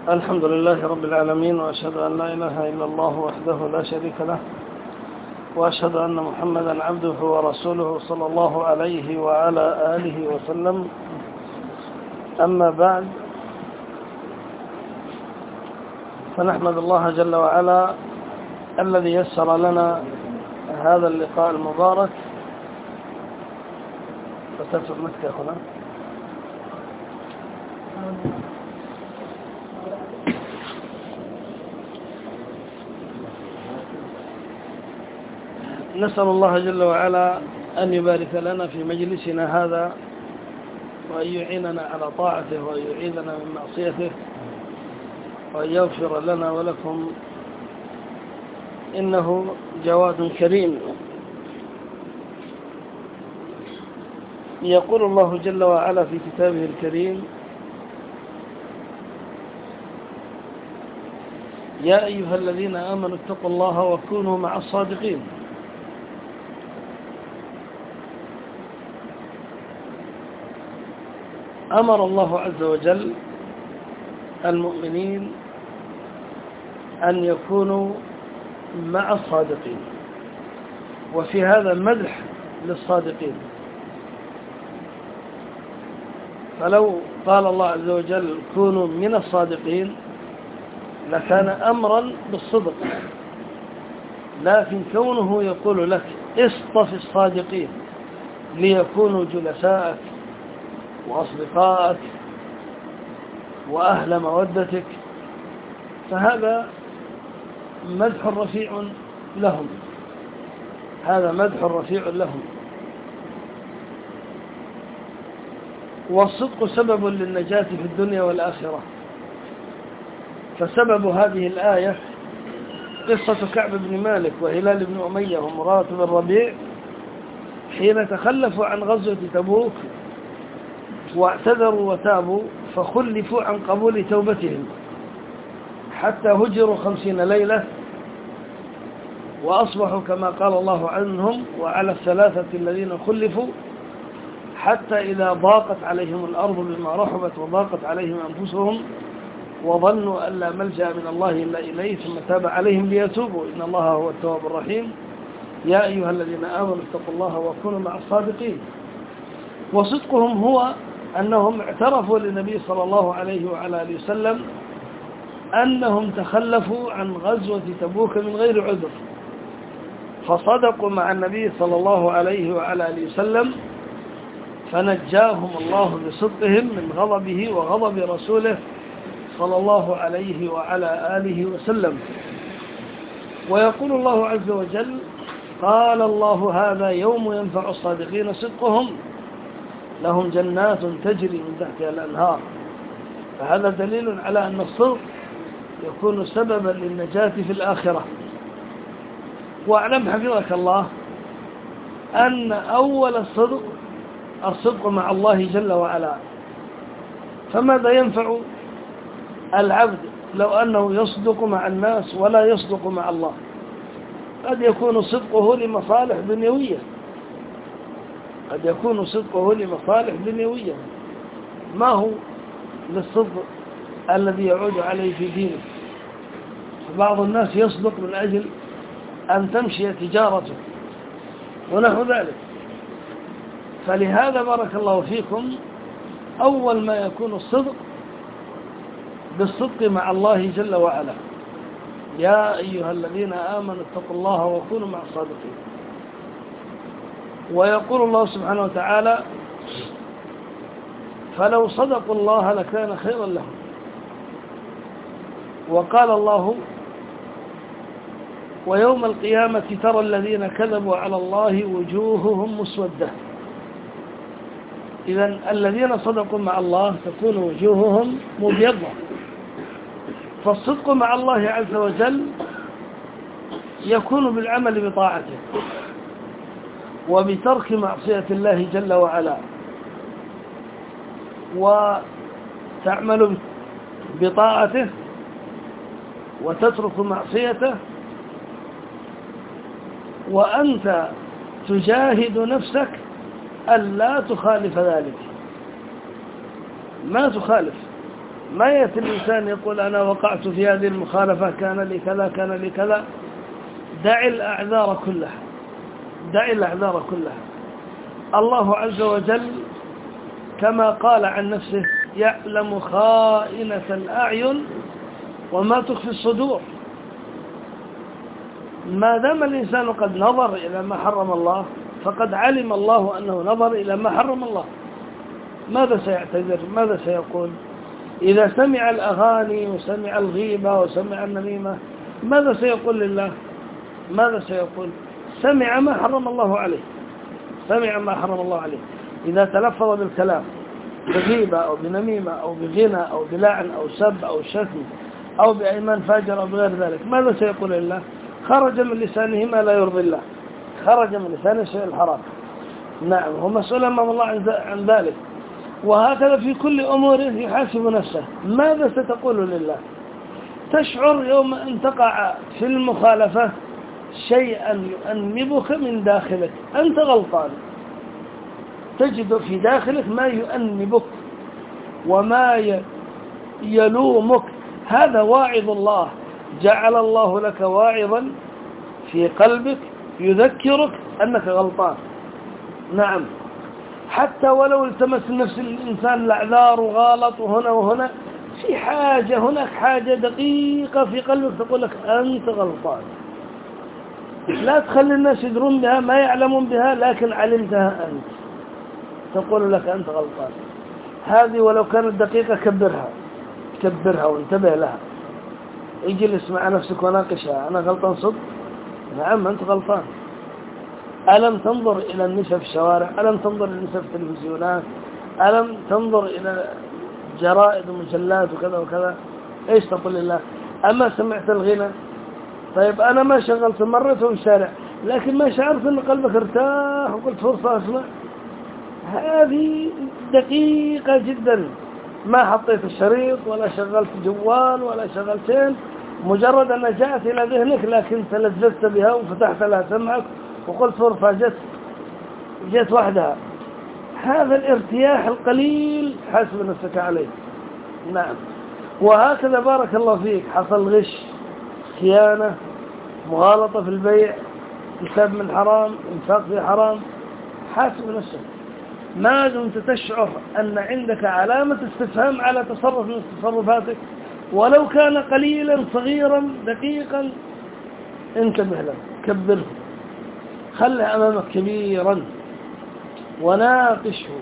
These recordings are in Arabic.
الحمد لله رب العالمين، وأشهد أن لا إله إلا الله وحده لا شريك له، وأشهد أن محمدا عبده ورسوله صلى الله عليه وعلى آله وسلم. أما بعد، فنحمد الله جل وعلا الذي يسر لنا هذا اللقاء المبارك. فتسر مكة هنا. نسأل الله جل وعلا أن يبارك لنا في مجلسنا هذا، وأن يعيننا على طاعته، وأن يعيذنا من معصيته، وأن يغفر لنا ولكم، إنه جواد كريم. يقول الله جل وعلا في كتابه الكريم: يا أيها الذين آمنوا اتقوا الله وكونوا مع الصادقين. أمر الله عز وجل المؤمنين أن يكونوا مع الصادقين، وفي هذا مدح للصادقين. فلو قال الله عز وجل كونوا من الصادقين لكان أمرا بالصدق، لكن كونه يقول لك اصطف الصادقين ليكونوا جلساءك وأصدقائك وأهل مودتك، فهذا مدح رفيع لهم، هذا مدح رفيع لهم. والصدق سبب للنجاة في الدنيا والآخرة. فسبب هذه الآية قصة كعب بن مالك وهلال بن أمية ومرارة بن الربيع حين تخلفوا عن غزوة تبوك واعتذروا وتابوا، فخلفوا عن قبول توبتهم حتى هجروا 50 ليلة، وأصبحوا كما قال الله عنهم: وعلى الثلاثة الذين خلفوا حتى إذا ضاقت عليهم الأرض بما رحبت وضاقت عليهم أنفسهم وظنوا أن لا ملجأ من الله إلا إليه ثم تاب عليهم ليتوبوا إن الله هو التواب الرحيم. يا أيها الذين آمنوا اتقوا الله وكونوا مع الصادقين. وصدقهم هو أنهم اعترفوا للنبي صلى الله عليه وعلى آله وسلم أنهم تخلفوا عن غزوة تبوك من غير عذر، فصدقوا مع النبي صلى الله عليه وعلى آله وسلم، فنجاهم الله بصدقهم من غضبه وغضب رسوله صلى الله عليه وعلى آله وسلم. ويقول الله عز وجل: قال الله هذا يوم ينفع الصادقين صدقهم لهم جنات تجري من تحتها الأنهار. فهذا دليل على أن الصدق يكون سببا للنجاة في الآخرة. واعلم حفظك الله أن أول الصدق مع الله جل وعلا. فماذا ينفع العبد لو أنه يصدق مع الناس ولا يصدق مع الله؟ قد يكون صدقه لمصالح دنيوية، قد يكون صدقه لمصالح دنيوية، ما هو للصدق الذي يعود عليه في دينه. بعض الناس يصدق من أجل أن تمشي تجارته ونحو ذلك. فلهذا بارك الله فيكم أول ما يكون الصدق بالصدق مع الله جل وعلا. يا أيها الذين آمنوا اتقوا الله وكونوا مع الصادقين. ويقول الله سبحانه وتعالى: فلو صدقوا الله لكان خيرا لهم. وقال الله: ويوم القيامة ترى الذين كذبوا على الله وجوههم مسودة. إذن الذين صدقوا مع الله تكون وجوههم مبيضة. فالصدق مع الله عز وجل يكون بالعمل بطاعته وبترك معصية الله جل وعلا، وتعمل بطاعته وتترك معصيته، وأنت تجاهد نفسك ألا تخالف ذلك، ما تخالف، ما يأتي الإنسان يقول أنا وقعت في هذه المخالفة، كان لي كذا كان لي كذا. دع الأعذار كلها، دع الأعذار كلها. الله عز وجل كما قال عن نفسه يعلم خائنة الأعين وما تخفي الصدور. ما دام الإنسان قد نظر إلى ما حرم الله فقد علم الله أنه نظر إلى ما حرم الله. ماذا سيعتذر؟ ماذا سيقول؟ إذا سمع الأغاني وسمع الغيبة وسمع النميمة ماذا سيقول لله؟ ماذا سيقول؟ سمع ما حرم الله عليه، سمع ما حرم الله عليه. إذا تلفظ بالكلام بغيبة أو بنميمة أو بغنى أو بلعن أو سب أو شتم أو بأيمان فاجر أو بغير ذلك ماذا سيقول لله؟ خرج من لسانه ما لا يرضي الله، خرج من لسانه الشيء الحرام. نعم، هو مسؤول أمام الله عن ذلك. وهكذا في كل أموره يحاسب نفسه. ماذا ستقول لله؟ تشعر يوم أن تقع في المخالفة شيئا يؤنبك من داخلك، أنت غلطان، تجد في داخلك ما يؤنبك وما يلومك. هذا واعظ الله، جعل الله لك واعظا في قلبك يذكرك أنك غلطان. نعم، حتى ولو التمس نفس الإنسان الأعذار وغلط وهنا وهنا، في حاجة هناك حاجة دقيقة في قلبك تقول لك أنت غلطان. لا تخلي الناس يدرون بها، ما يعلمون بها، لكن علمتها أنت، تقول لك أنت غلطان. هذه ولو كانت دقيقة كبرها، كبرها وانتبه لها. اجلس مع نفسك وناقشها، أنا غلطان صدق؟ نعم أنت غلطان. ألم تنظر إلى النساء في الشوارع؟ ألم تنظر إلى النساء في التلفزيونات؟ ألم تنظر إلى جرائد ومجلات وكذا وكذا؟ إيش تقول لله؟ أما سمعت الغنى؟ طيب أنا ما شغلت، مرته في الشارع لكن ما شعرت أن قلبك ارتاح وقلت فرصة أسمع. هذه دقيقة جدا، ما حطيت الشريط ولا شغلت جوال ولا شغلتين، مجرد أنها جاءت إلى ذهنك لكن تلذذت بها وفتحت لها سمعك وقلت فرصة جت وحدها. هذا الارتياح القليل حاسب نفسك عليه. نعم، وهكذا بارك الله فيك حصل غش، خيانة، مغالطة في البيع، كسب من حرام، انفاق في حرام، حاسب نفسك. ما دمت تشعر أن عندك علامة استفهام على تصرف من تصرفاتك ولو كان قليلا صغيرا دقيقا، انتبه له، كبره، خله أمامك كبيرا وناقشه،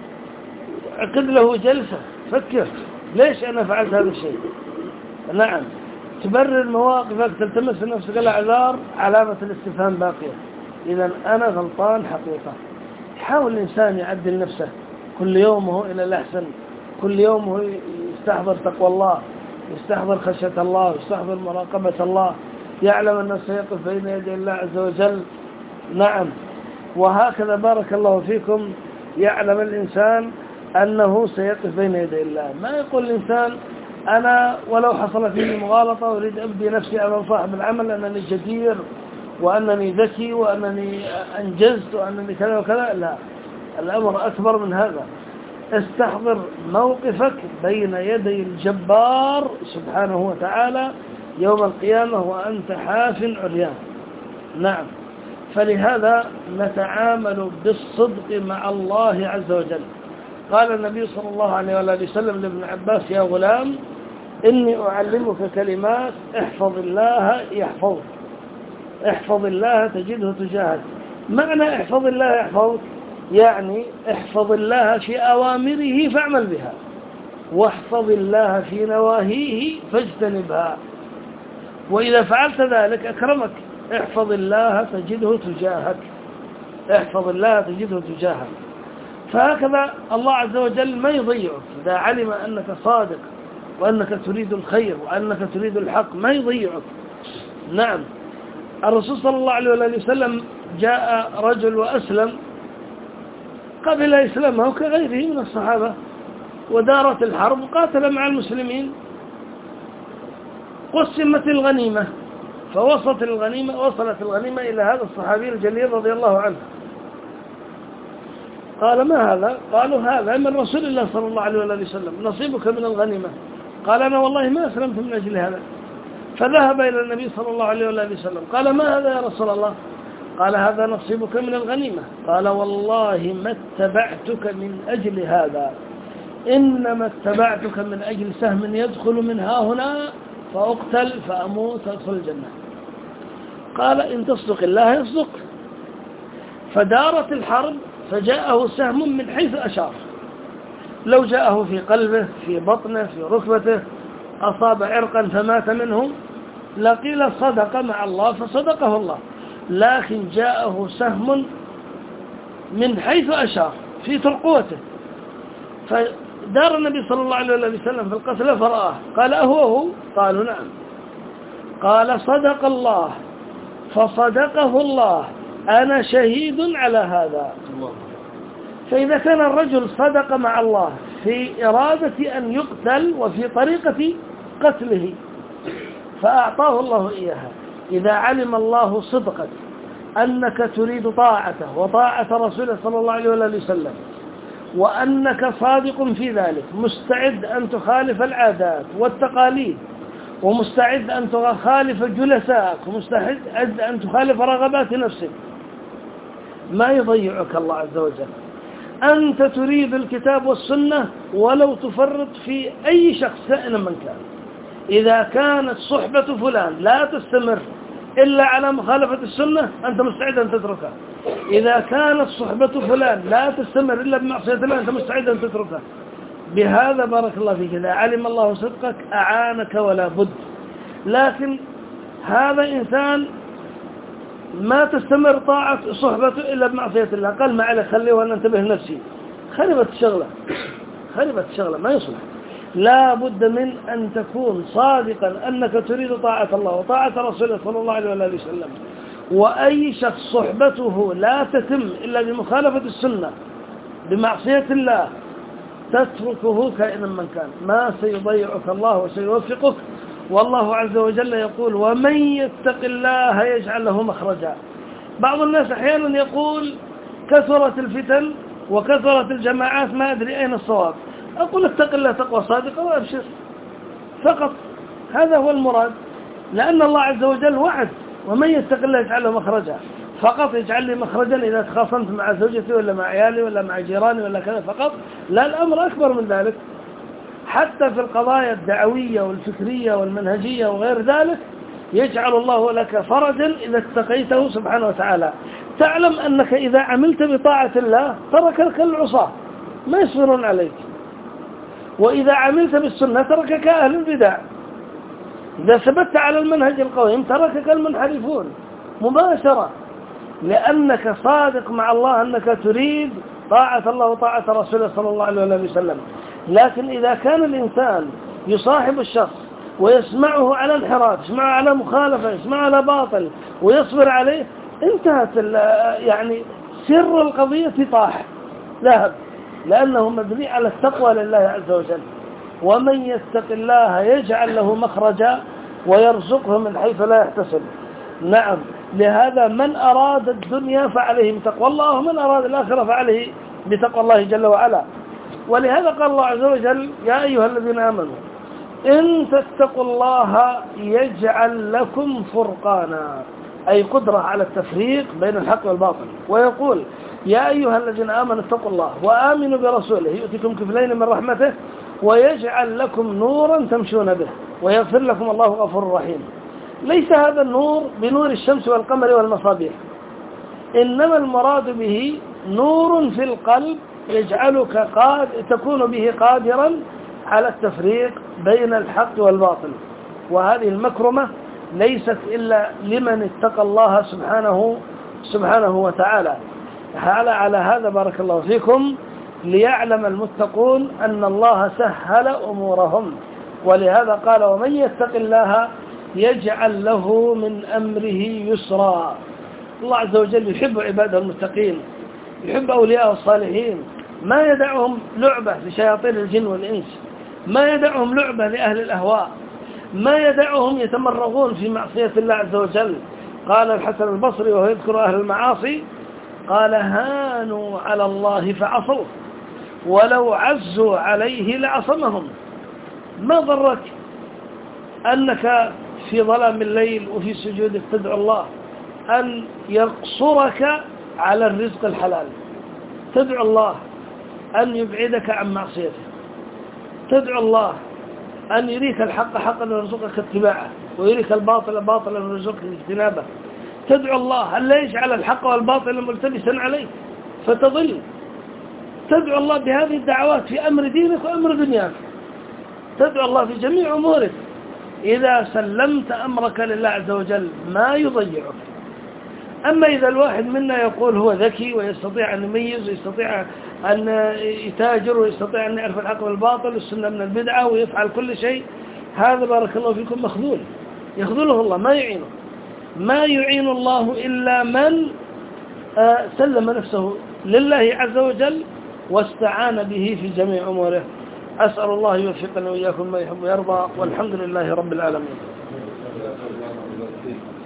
عقد له جلسة، فكر ليش أنا فعلت هذا الشيء. نعم، تبرر مواقفك، تلتمس نفسك الأعذار، علامة الاستفهام باقية. إذا أنا غلطان حقيقة. يحاول الإنسان يعدل نفسه كل يوم هو إلى الأحسن، كل يوم هو يستحضر تقوى الله، يستحضر خشية الله، يستحضر مراقبة الله، يعلم أنه سيقف بين يدي الله عز وجل. نعم، وهكذا بارك الله فيكم يعلم الإنسان أنه سيقف بين يدي الله. ما يقول الإنسان أنا ولو حصل فيه مغالطة أريد أبدي نفسي أمام صاحب العمل أنني جدير وأنني ذكي وأنني أنجزت وأنني كذا وكذا. لا، الأمر أكبر من هذا. استحضر موقفك بين يدي الجبار سبحانه وتعالى يوم القيامة وأنت حاف عريان. نعم، فلهذا نتعامل بالصدق مع الله عز وجل. قال النبي صلى الله عليه وآله وسلم لابن عباس يا غلام إني أعلمك كلمات احفظ الله يحفظك، احفظ الله تجده تجاهك. معنى احفظ الله يحفظك يعني احفظ الله في أوامره فاعمل بها، واحفظ الله في نواهيه فاجتنبها، وإذا فعلت ذلك أكرمك. احفظ الله تجده تجاهك، احفظ الله تجده تجاهك. فهكذا الله عز وجل ما يضيعك إذا علم أنك صادق وأنك تريد الخير وأنك تريد الحق، ما يضيعك. نعم، الرسول صلى الله عليه وسلم جاء رجل وأسلم، قبل إسلامه كغيره من الصحابة، ودارت الحرب وقاتل مع المسلمين، قسمت الغنيمة، وصلت الغنيمة إلى هذا الصحابي الجليل رضي الله عنه. قال ما هذا؟ قالوا هذا من رسول الله صلى الله عليه وسلم، نصيبك من الغنيمة. قال أنا والله ما أسلمت من أجل هذا. فذهب إلى النبي صلى الله عليه وسلم قال ما هذا يا رسول الله؟ قال هذا نصيبك من الغنيمة. قال والله ما اتبعتك من أجل هذا، إنما اتبعتك من أجل سهم يدخل من ها هنا فأقتل فأموت أدخل الجنة. قال إن تصدق الله يصدق. فدارت الحرب فجاءه سهم من حيث أشار، لو جاءه في قلبه في بطنه في ركبته أصاب عرقا فمات منه لقيل صدق مع الله فصدقه الله، لكن جاءه سهم من حيث أشار في ترقوته، فدار النبي صلى الله عليه وسلم في القتل فرآه قال أهو؟ قالوا نعم. قال صدق الله فصدقه الله، أنا شهيد على هذا. فإذا كان الرجل صدق مع الله في إرادة أن يقتل وفي طريقة قتله فأعطاه الله إياها، إذا علم الله صدقك أنك تريد طاعته وطاعة رسوله صلى الله عليه وسلم، وأنك صادق في ذلك، مستعد أن تخالف العادات والتقاليد، ومستعد أن تخالف جلسائك، ومستعد أن تخالف رغبات نفسك، ما يضيعك الله عز وجل. أنت تريد الكتاب والسنة ولو تفرط في أي شخص سائلا من كان. إذا كانت صحبة فلان لا تستمر إلا على مخالفة السنة أنت مستعد أن تتركها. إذا كانت صحبة فلان لا تستمر إلا بمعصية الله أنت مستعد أن تتركها. بهذا بارك الله فيك، إذا علم الله صدقك أعانك ولا بد. لكن هذا إنسان ما تستمر طاعة صحبته إلا بمعصية الله، قال ما عليك خليه وأنا انتبه لنفسي، خربت الشغلة ما يصلح. لا بد من أن تكون صادقا أنك تريد طاعة الله وطاعة رسوله صلى الله عليه وسلم، وأي شخص صحبته لا تتم إلا بمخالفة السنة بمعصية الله تتركه كائنا من كان، ما سيضيعك الله وسيوفقك. والله عز وجل يقول ومن يتق الله يجعل له مخرجا. بعض الناس أحيانا يقول كثرت الفتن وكثرت الجماعات ما أدري أين الصواب. أقول اتق الله تقوى صادقة وأبشر فقط، هذا هو المراد، لأن الله عز وجل وعد ومن يتق الله يجعل له مخرجا، فقط يجعل لي مخرجا إذا تخاصمت مع زوجتي ولا مع عيالي ولا مع جيراني ولا كذا فقط، لا، الأمر أكبر من ذلك. حتى في القضايا الدعوية والفكرية والمنهجية وغير ذلك يجعل الله لك فرجا إذا اتقيته سبحانه وتعالى. تعلم أنك إذا عملت بطاعة الله تركك العصاة ما يصبرون عليك، وإذا عملت بالسنة تركك أهل البدع، إذا ثبت على المنهج القويم تركك المنحرفون مباشرة، لأنك صادق مع الله أنك تريد طاعة الله وطاعة رسوله صلى الله عليه وسلم. لكن إذا كان الإنسان يصاحب الشخص ويسمعه على انحراف، يسمعه على مخالفة، يسمعه على باطل ويصبر عليه، انتهت يعني سر القضية طاح ذهب، لأنه مبني على التقوى لله عز وجل. ومن يتق الله يجعل له مخرجا ويرزقه من حيث لا يحتسب. نعم، لهذا من أراد الدنيا فعليه بتقوى الله، ومن أراد الآخرة فعليه بتقوى الله جل وعلا. ولهذا قال الله عز وجل يا أيها الذين آمنوا إن تتقوا الله يجعل لكم فرقانا، أي قدرة على التفريق بين الحق والباطل. ويقول يا أيها الذين آمنوا اتقوا الله وآمنوا برسوله يؤتكم كفلين من رحمته ويجعل لكم نورا تمشون به ويغفر لكم الله غفور رحيم. ليس هذا النور بنور الشمس والقمر والمصابيح، إنما المراد به نور في القلب يجعلك تكون به قادرا على التفريق بين الحق والباطل. وهذه المكرمة ليست إلا لمن اتقى الله سبحانه وتعالى. على هذا بارك الله فيكم ليعلم المتقون أن الله سهل أمورهم. ولهذا قال ومن يتق الله يجعل له من أمره يسرا. الله عز وجل يحب عباده المتقين، يحب أولياءه الصالحين، ما يدعهم لعبة لشياطين الجن والإنس، ما يدعهم لعبة لأهل الأهواء، ما يدعهم يتمرغون في معصية الله عز وجل. قال الحسن البصري وهو يذكر أهل المعاصي قال هانوا على الله فعصوه ولو عزوا عليه لعصمهم. ما ضرك أنك في ظلام الليل وفي سجودك تدعو الله أن يقصرك على الرزق الحلال، تدعو الله أن يبعدك عن معصيته، تدعو الله أن يريك الحق حقا ويرزقك اتباعه، ويريك الباطل باطلا ويرزقك اجتنابه، تدعو الله أن لا يجعل الحق والباطل ملتبسا عليك فتضل، تدعو الله بهذه الدعوات في أمر دينك وأمر دنياك، تدعو الله في جميع أمورك. إذا سلمت أمرك لله عز وجل ما يضيعك. أما إذا الواحد منا يقول هو ذكي ويستطيع أن يميز ويستطيع أن يتاجر ويستطيع أن يعرف الحق والباطل والسنة من البدعة ويفعل كل شيء، هذا بارك الله فيكم مخذول، يخذله الله، ما يعينه. ما يعين الله إلا من سلم نفسه لله عز وجل واستعان به في جميع أموره. أسأل الله يوفقنا وإياكم ما يحب ويرضى، والحمد لله رب العالمين.